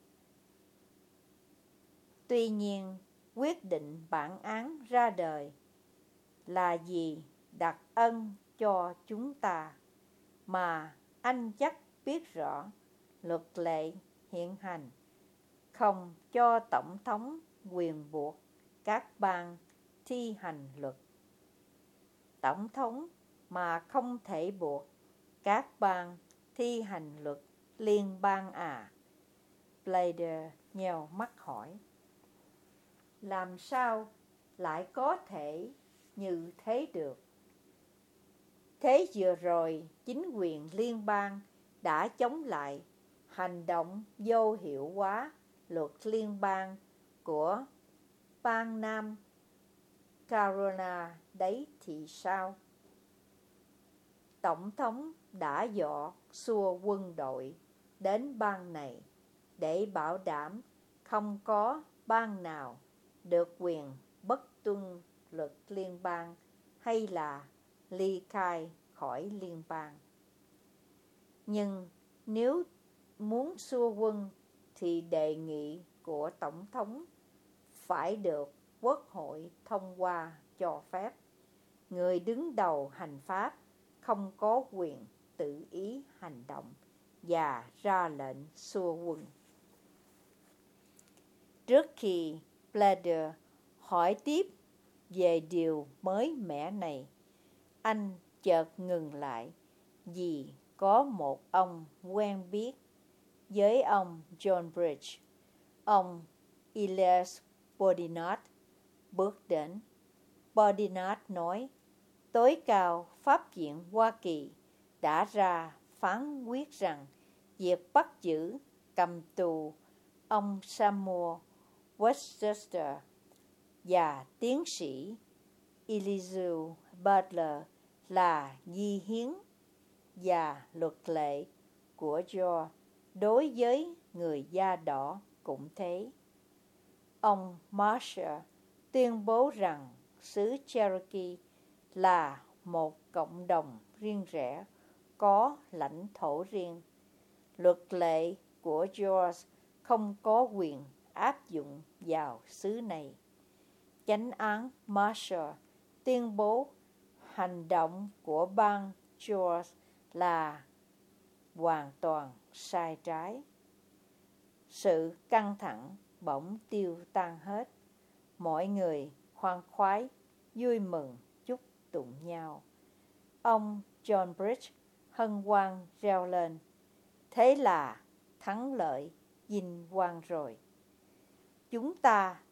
Tuy nhiên, quyết định bản án ra đời là vì đặc ân cho chúng ta, mà anh chắc biết rõ luật lệ hiện hành không cho Tổng thống quyền buộc các bang thi hành luật. Tổng thống mà không thể buộc các bang thi hành luật liên bang à? Blader nheo mắt hỏi. Làm sao lại có thể như thế được? Thế vừa rồi, chính quyền liên bang đã chống lại hành động vô hiệu hóa luật liên bang của bang Nam Carolina đấy thì sao? Tổng thống đã dọ xua quân đội đến bang này để bảo đảm không có bang nào được quyền bất tuân luật liên bang hay là ly khai khỏi liên bang. Nhưng nếu muốn xua quân thì đề nghị của Tổng thống phải được Quốc hội thông qua cho phép. Người đứng đầu hành pháp không có quyền tự ý hành động và ra lệnh xua quân. Trước khi Blader hỏi tiếp về điều mới mẻ này, anh chợt ngừng lại vì có một ông quen biết với ông John Bridge. Ông Elias Boudinot bước đến. Boudinot nói, tối cao pháp viện Hoa Kỳ đã ra phán quyết rằng việc bắt giữ cầm tù ông Samuel Westchester và tiến sĩ Elihu Butler là vi hiến và luật lệ của Georgia đối với người da đỏ cũng thế. Ông Marshall tuyên bố rằng xứ Cherokee là một cộng đồng riêng rẽ có lãnh thổ riêng. Luật lệ của Georgia không có quyền áp dụng vào xứ này. Chánh án Marshall tuyên bố hành động của bang Georgia là hoàn toàn sai trái. Sự căng thẳng bỗng tiêu tan hết. Mọi người khoan khoái, vui mừng chúc tụng nhau. Ông John Bridge hân hoan reo lên, thế là thắng lợi vinh quang rồi. Chúng ta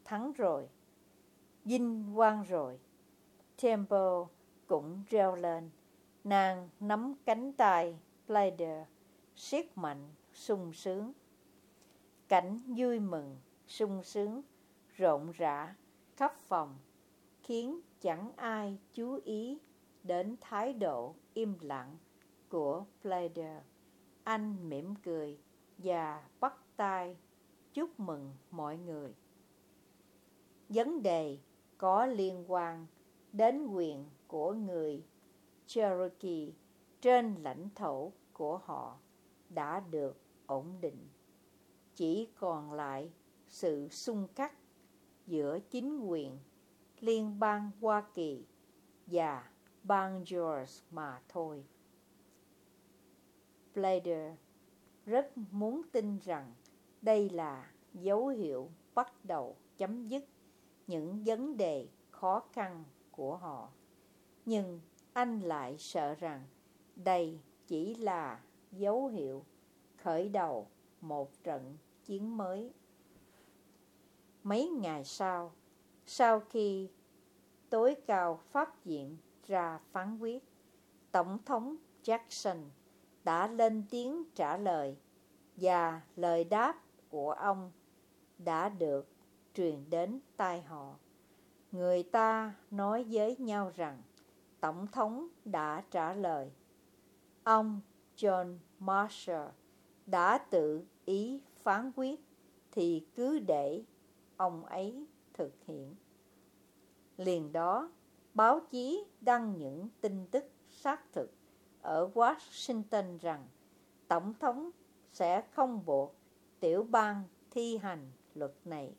thắng rồi, vinh quang rồi. Temple cũng reo lên. Nàng nắm cánh tay Pleiadier, siết mạnh, sung sướng. Cảnh vui mừng, sung sướng, rộn rã khắp phòng, khiến chẳng ai chú ý đến thái độ im lặng của Pleiadier. Anh mỉm cười và bắt tay chúc mừng mọi người. Vấn đề có liên quan đến quyền của người Cherokee trên lãnh thổ của họ đã được ổn định. Chỉ còn lại sự xung khắc giữa chính quyền liên bang Hoa Kỳ và bang Georgia mà thôi. Pleiadier rất muốn tin rằng đây là dấu hiệu bắt đầu chấm dứt những vấn đề khó khăn của họ. Nhưng anh lại sợ rằng đây chỉ là dấu hiệu khởi đầu một trận chiến mới. Mấy ngày sau khi tối cao pháp viện ra phán quyết, Tổng thống Jackson đã lên tiếng trả lời, và lời đáp của ông đã được truyền đến tai họ. Người ta nói với nhau rằng Tổng thống đã trả lời. Ông John Marshall đã tự ý phán quyết, thì cứ để ông ấy thực hiện. Liền đó, báo chí đăng những tin tức xác thực ở Washington rằng Tổng thống sẽ không buộc tiểu bang thi hành luật này.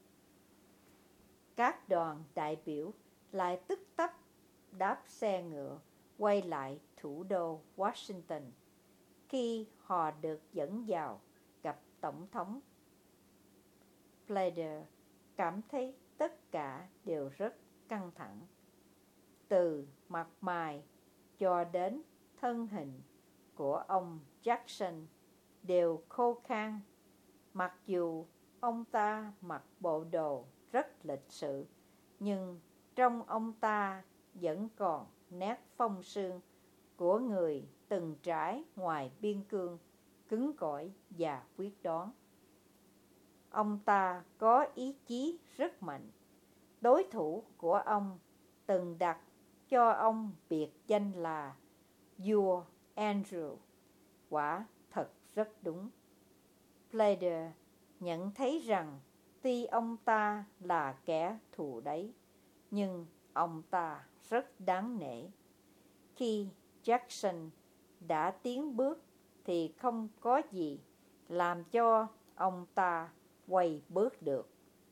Các đoàn đại biểu lại tức tấp đáp xe ngựa quay lại thủ đô Washington. Khi họ được dẫn vào gặp Tổng thống, Pleiadier cảm thấy tất cả đều rất căng thẳng. Từ mặt mày cho đến thân hình của ông Jackson đều khô khan, mặc dù ông ta mặc bộ đồ rất lịch sự, nhưng trong ông ta vẫn còn nét phong sương của người từng trải ngoài biên cương, cứng cỏi và quyết đoán. Ông ta có ý chí rất mạnh. Đối thủ của ông từng đặt cho ông biệt danh là vua Andrew. Quả thật rất đúng. Pleiadier nhận thấy rằng tuy ông ta là kẻ thù đấy, nhưng ông ta rất đáng nể. Khi Jackson đã tiến bước thì không có gì làm cho ông ta quay bước được.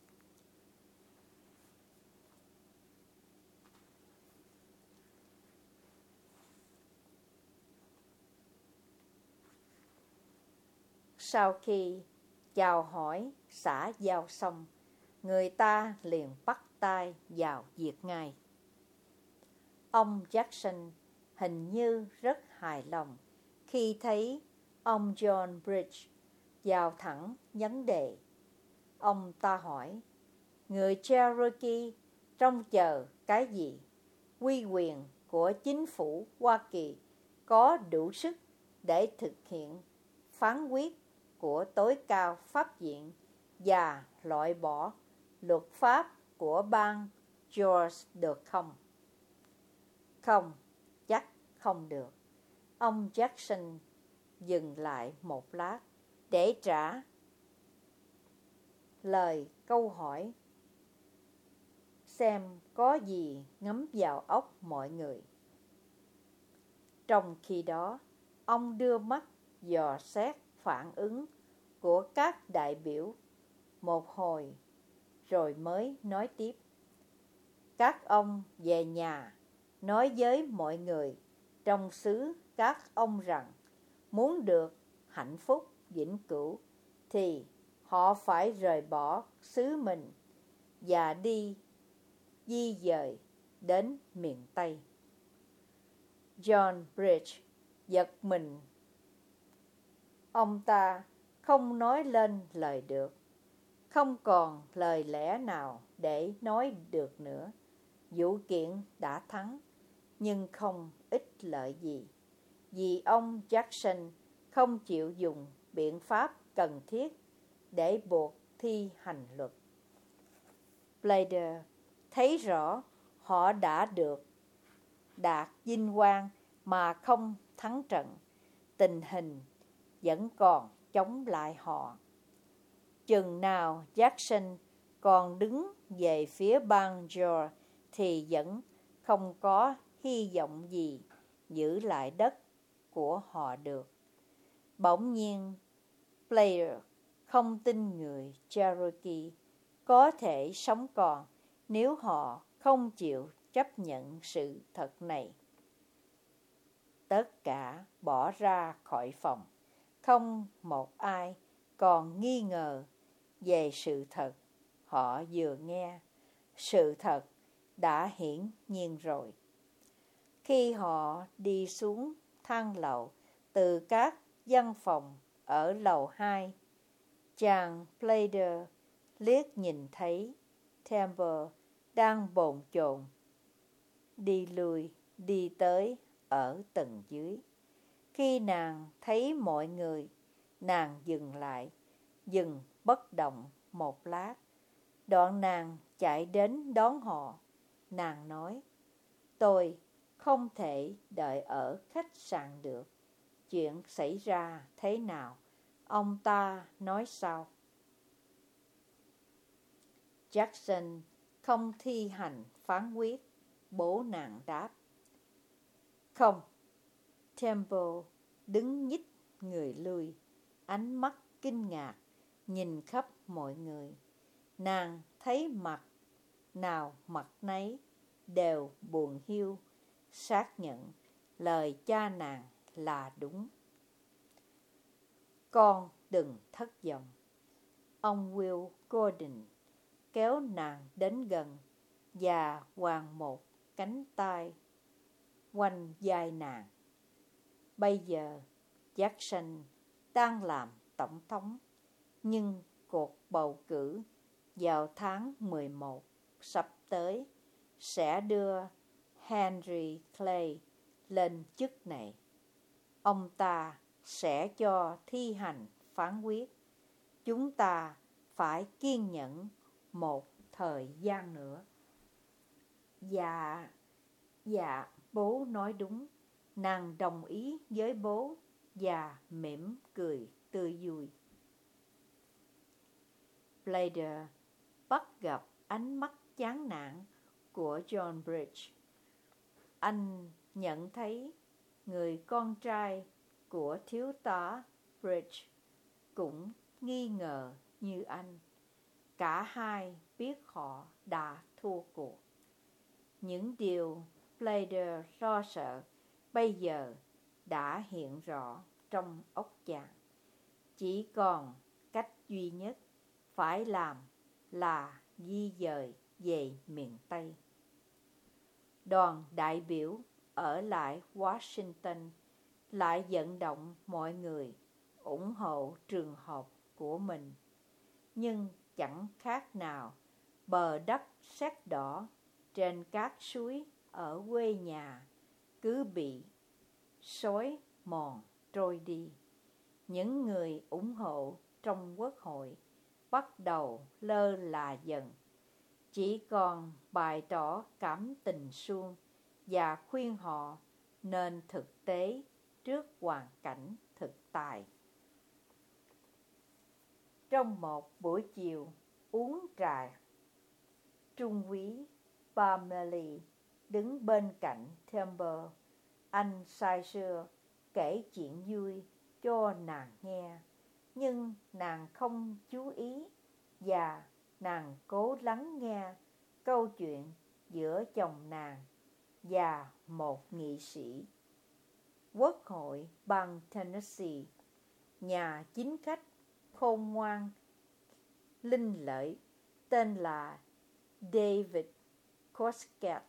Sau khi chào hỏi xã giao xong, người ta liền bắt tay vào việc ngay. Ông Jackson hình như rất hài lòng khi thấy ông John Bridge vào thẳng vấn đề. Ông ta hỏi, người Cherokee trông chờ cái gì? Uy quyền của chính phủ Hoa Kỳ có đủ sức để thực hiện phán quyết của tối cao pháp viện và loại bỏ luật pháp của bang Georgia được không? Không, chắc không được. Ông Jackson dừng lại một lát để trả lời câu hỏi, xem có gì ngấm vào óc mọi người. Trong khi đó, ông đưa mắt dò xét phản ứng của các đại biểu một hồi rồi mới nói tiếp. Các ông về nhà nói với mọi người trong xứ các ông rằng muốn được hạnh phúc vĩnh cửu thì họ phải rời bỏ xứ mình và đi di dời đến miền Tây. John Bridge giật mình. Ông ta không nói lên lời được. Không còn lời lẽ nào để nói được nữa. Vụ kiện đã thắng, nhưng không ích lợi gì, vì ông Jackson không chịu dùng biện pháp cần thiết để buộc thi hành luật. Blader thấy rõ họ đã đạt vinh quang mà không thắng trận. Tình hình vẫn còn chống lại họ. Chừng nào Jackson còn đứng về phía bang Georgia thì vẫn không có hy vọng gì giữ lại đất của họ được. Bỗng nhiên, Blair không tin người Cherokee có thể sống còn nếu họ không chịu chấp nhận sự thật này. Tất cả bỏ ra khỏi phòng, không một ai còn nghi ngờ về sự thật họ vừa nghe. Sự thật đã hiển nhiên rồi. Khi họ đi xuống thang lầu từ các văn phòng ở lầu 2, chàng Blader liếc nhìn thấy Temple đang bồn chồn đi lui đi tới ở tầng dưới. Khi nàng thấy mọi người, nàng dừng lại, dừng bất động một lát. Đoạn nàng chạy đến đón họ. Nàng nói, tôi không thể đợi ở khách sạn được. Chuyện xảy ra thế nào? Ông ta nói sao? Jackson không thi hành phán quyết, bố nàng đáp. Không. Temple đứng nhích người lui, ánh mắt kinh ngạc, nhìn khắp mọi người. Nàng thấy mặt nào mặt nấy đều buồn hiu, xác nhận lời cha nàng là đúng. Con đừng thất vọng. Ông Will Gordon kéo nàng đến gần và quàng một cánh tay quanh vai nàng. Bây giờ Jackson đang làm tổng thống, nhưng cuộc bầu cử vào tháng 11 sắp tới sẽ đưa Henry Clay lên chức này. Ông ta sẽ cho thi hành phán quyết. Chúng ta phải kiên nhẫn một thời gian nữa. Dạ, bố nói đúng. Nàng đồng ý với bố và mỉm cười tươi vui. Blader bắt gặp ánh mắt chán nản của John Bridge. Anh nhận thấy người con trai của thiếu tá Bridge cũng nghi ngờ như anh. Cả hai biết họ đã thua cuộc. Những điều Blader lo sợ bây giờ đã hiện rõ trong óc chàng. Chỉ còn cách duy nhất phải làm là di dời về miền Tây. Đoàn đại biểu ở lại Washington lại vận động mọi người ủng hộ trường hợp của mình. Nhưng chẳng khác nào bờ đất sét đỏ trên các suối ở quê nhà cứ bị xói mòn trôi đi. Những người ủng hộ trong quốc hội bắt đầu lơ là dần, chỉ còn bày tỏ cảm tình suông và khuyên họ nên thực tế trước hoàn cảnh thực tại. Trong một buổi chiều uống trà, trung úy Parmalee đứng bên cạnh Temple. Anh say sưa kể chuyện vui cho nàng nghe, nhưng nàng không chú ý và nàng cố lắng nghe câu chuyện giữa chồng nàng và một nghị sĩ quốc hội bang Tennessee, nhà chính khách khôn ngoan linh lợi tên là David Cosgate.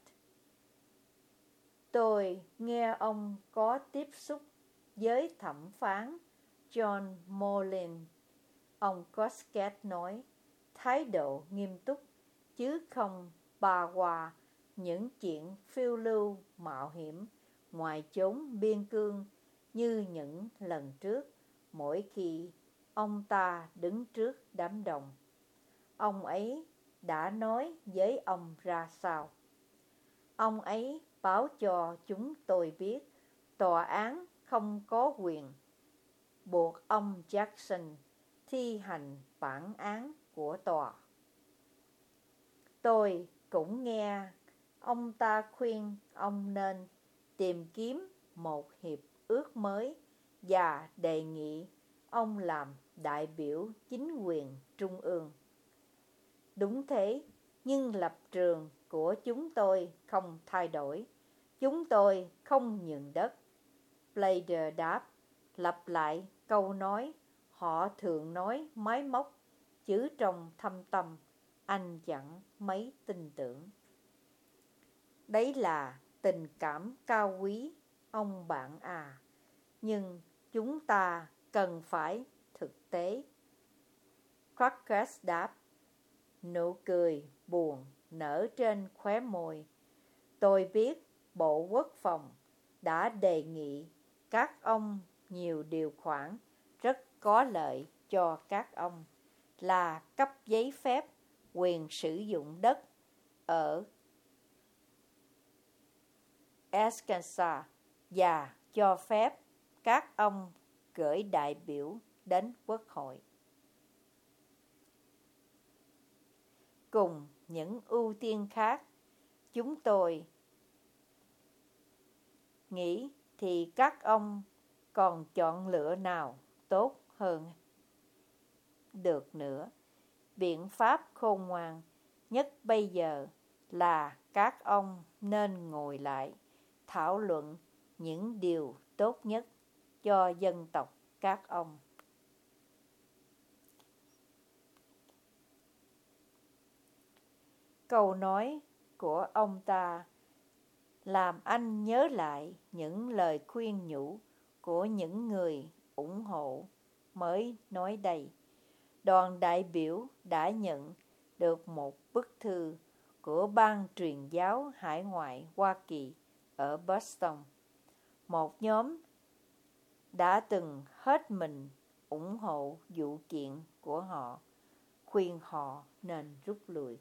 Tôi nghe ông có tiếp xúc với thẩm phán John Moulin. Ông Cosgate nói, thái độ nghiêm túc, chứ không ba qua những chuyện phiêu lưu mạo hiểm ngoài chốn biên cương như những lần trước. Mỗi khi ông ta đứng trước đám đông, ông ấy đã nói với ông ra sao? Ông ấy báo cho chúng tôi biết tòa án không có quyền buộc ông Jackson thi hành bản án của tòa. Tôi cũng nghe ông ta khuyên ông nên tìm kiếm một hiệp ước mới và đề nghị ông làm đại biểu chính quyền trung ương. Đúng thế, nhưng lập trường của chúng tôi không thay đổi. Chúng tôi không nhường đất. Blader đáp, lặp lại câu nói họ thường nói máy móc, chứ trong thâm tâm anh chẳng mấy tin tưởng. Đấy là tình cảm cao quý, ông bạn à, nhưng chúng ta cần phải thực tế. Crocus đáp, nụ cười buồn nở trên khóe môi. Tôi biết Bộ Quốc phòng đã đề nghị các ông nhiều điều khoản rất có lợi cho các ông, là cấp giấy phép quyền sử dụng đất ở Arkansas và cho phép các ông gửi đại biểu đến Quốc hội. Cùng những ưu tiên khác, chúng tôi nghĩ thì các ông còn chọn lựa nào tốt hơn được nữa. Biện pháp khôn ngoan nhất bây giờ là các ông nên ngồi lại thảo luận những điều tốt nhất cho dân tộc các ông. Câu nói của ông ta làm anh nhớ lại những lời khuyên nhủ của những người ủng hộ mới nói đây. Đoàn đại biểu đã nhận được một bức thư của Ban truyền giáo hải ngoại Hoa Kỳ ở Boston. Một nhóm đã từng hết mình ủng hộ vụ kiện của họ, khuyên họ nên rút lui.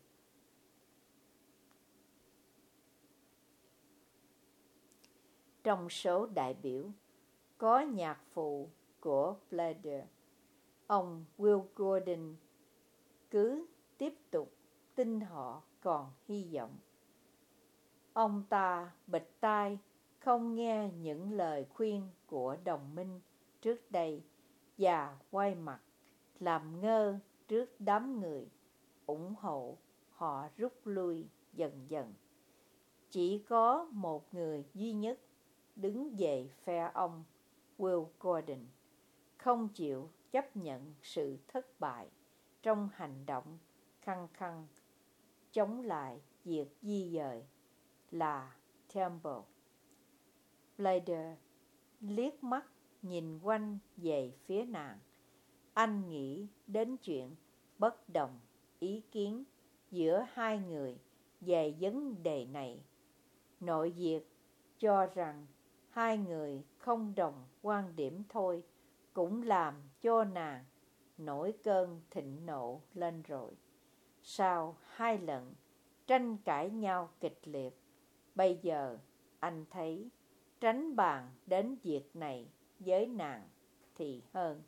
Trong số đại biểu có nhạc phụ của Blader, ông Will Gordon cứ tiếp tục tin họ còn hy vọng. Ông ta bịt tai không nghe những lời khuyên của đồng minh trước đây và quay mặt làm ngơ trước đám người ủng hộ họ rút lui dần dần. Chỉ có một người duy nhất đứng về phe ông Will Gordon, không chịu chấp nhận sự thất bại trong hành động khăng khăng chống lại việc di dời, là Temple. Blader liếc mắt nhìn quanh về phía nàng. Anh nghĩ đến chuyện bất đồng ý kiến giữa hai người về vấn đề này. Nội việc cho rằng hai người không đồng quan điểm thôi cũng làm cho nàng nổi cơn thịnh nộ lên rồi. Sau 2 lần tranh cãi nhau kịch liệt, bây giờ anh thấy tránh bàn đến việc này với nàng thì hơn.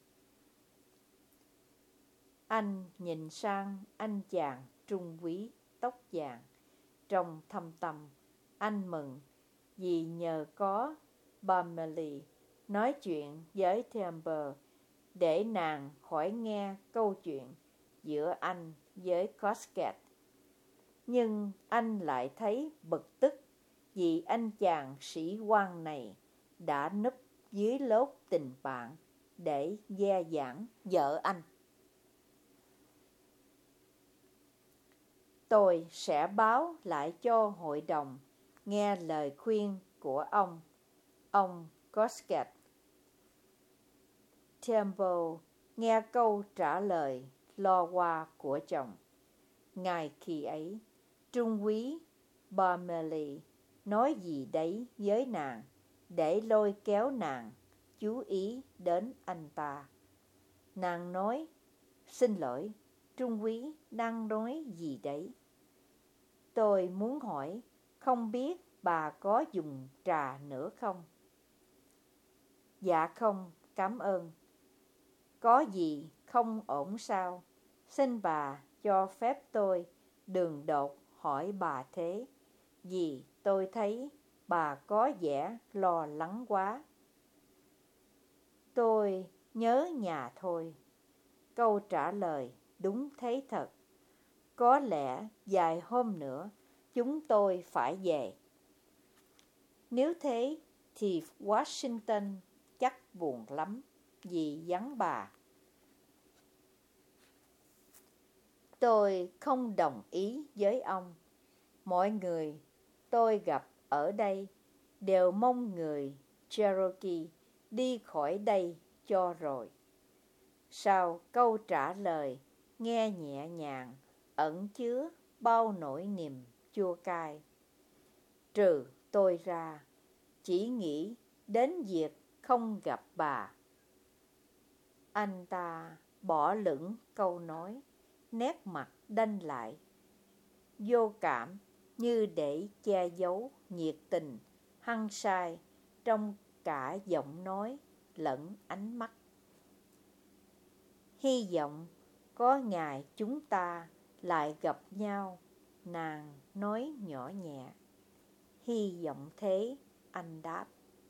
Anh nhìn sang anh chàng trung úy tóc vàng. Trong thâm tâm, anh mừng vì nhờ có Barmeley nói chuyện với Temple để nàng khỏi nghe câu chuyện giữa anh với Cosket. Nhưng anh lại thấy bực tức vì anh chàng sĩ quan này đã núp dưới lốt tình bạn để gia giảng vợ anh. Tôi sẽ báo lại cho hội đồng nghe lời khuyên của ông Cosket. Temple nghe câu trả lời lo qua của chồng. Ngài khi ấy, Trung úy Barmeley nói gì đấy với nàng để lôi kéo nàng chú ý đến anh ta. Nàng nói, xin lỗi, Trung úy đang nói gì đấy? Tôi muốn hỏi, không biết bà có dùng trà nữa không? Dạ không, cảm ơn. Có gì không ổn sao? Xin bà cho phép tôi đừng đột hỏi bà thế, vì tôi thấy bà có vẻ lo lắng quá. Tôi nhớ nhà thôi. Câu trả lời đúng thế thật. Có lẽ vài hôm nữa chúng tôi phải về. Nếu thế thì Washington chắc buồn lắm vì vắng bà. Tôi không đồng ý với ông. Mọi người tôi gặp ở đây đều mong người Cherokee đi khỏi đây cho rồi. Sau câu trả lời nghe nhẹ nhàng ẩn chứa bao nỗi niềm chua cay. Trừ tôi ra, chỉ nghĩ đến việc không gặp bà. Anh ta bỏ lửng câu nói, nét mặt đanh lại, vô cảm như để che giấu nhiệt tình, hăng say trong cả giọng nói lẫn ánh mắt. Hy vọng có ngày chúng ta lại gặp nhau, nàng nói nhỏ nhẹ. Hy vọng thế, anh đáp.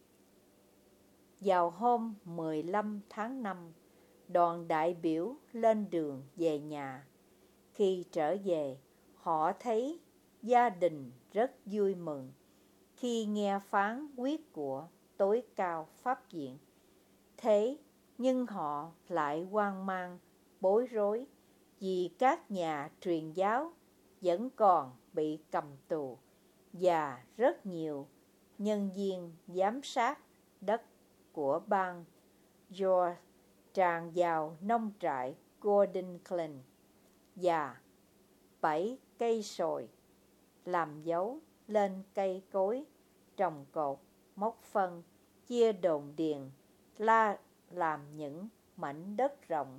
Vào hôm 15 tháng 5, đoàn đại biểu lên đường về nhà. Khi trở về, họ thấy gia đình rất vui mừng khi nghe phán quyết của tối cao pháp viện. Thế nhưng họ lại hoang mang, bối rối vì các nhà truyền giáo vẫn còn bị cầm tù và rất nhiều nhân viên giám sát đất của bang Georgia tràn vào nông trại Gordon Glen và 7 cây sồi làm dấu lên cây cối trồng cột mốc phân chia đồn điền làm những mảnh đất rộng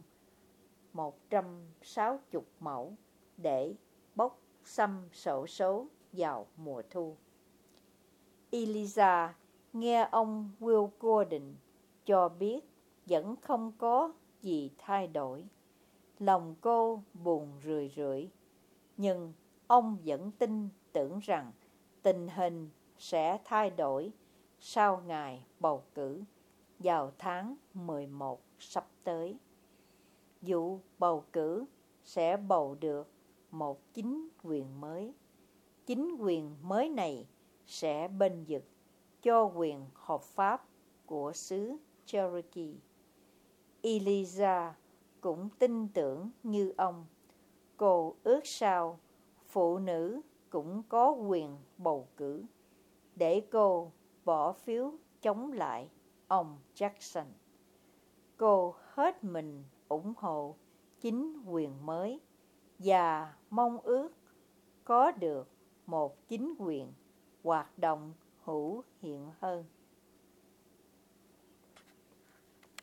160 mẫu để bốc xăm xổ số vào mùa thu. Eliza nghe ông Will Gordon cho biết vẫn không có gì thay đổi. Lòng cô buồn rười rượi, nhưng ông vẫn tin tưởng rằng tình hình sẽ thay đổi sau ngày bầu cử vào tháng 11 sắp tới. Vụ bầu cử sẽ bầu được một chính quyền mới. Chính quyền mới này sẽ bênh vực cho quyền hợp pháp của xứ Cherokee. Eliza cũng tin tưởng như ông. Cô ước sao phụ nữ cũng có quyền bầu cử để cô bỏ phiếu chống lại ông Jackson. Cô hết mình ủng hộ chính quyền mới và mong ước có được một chính quyền hoạt động hữu hiệu hơn.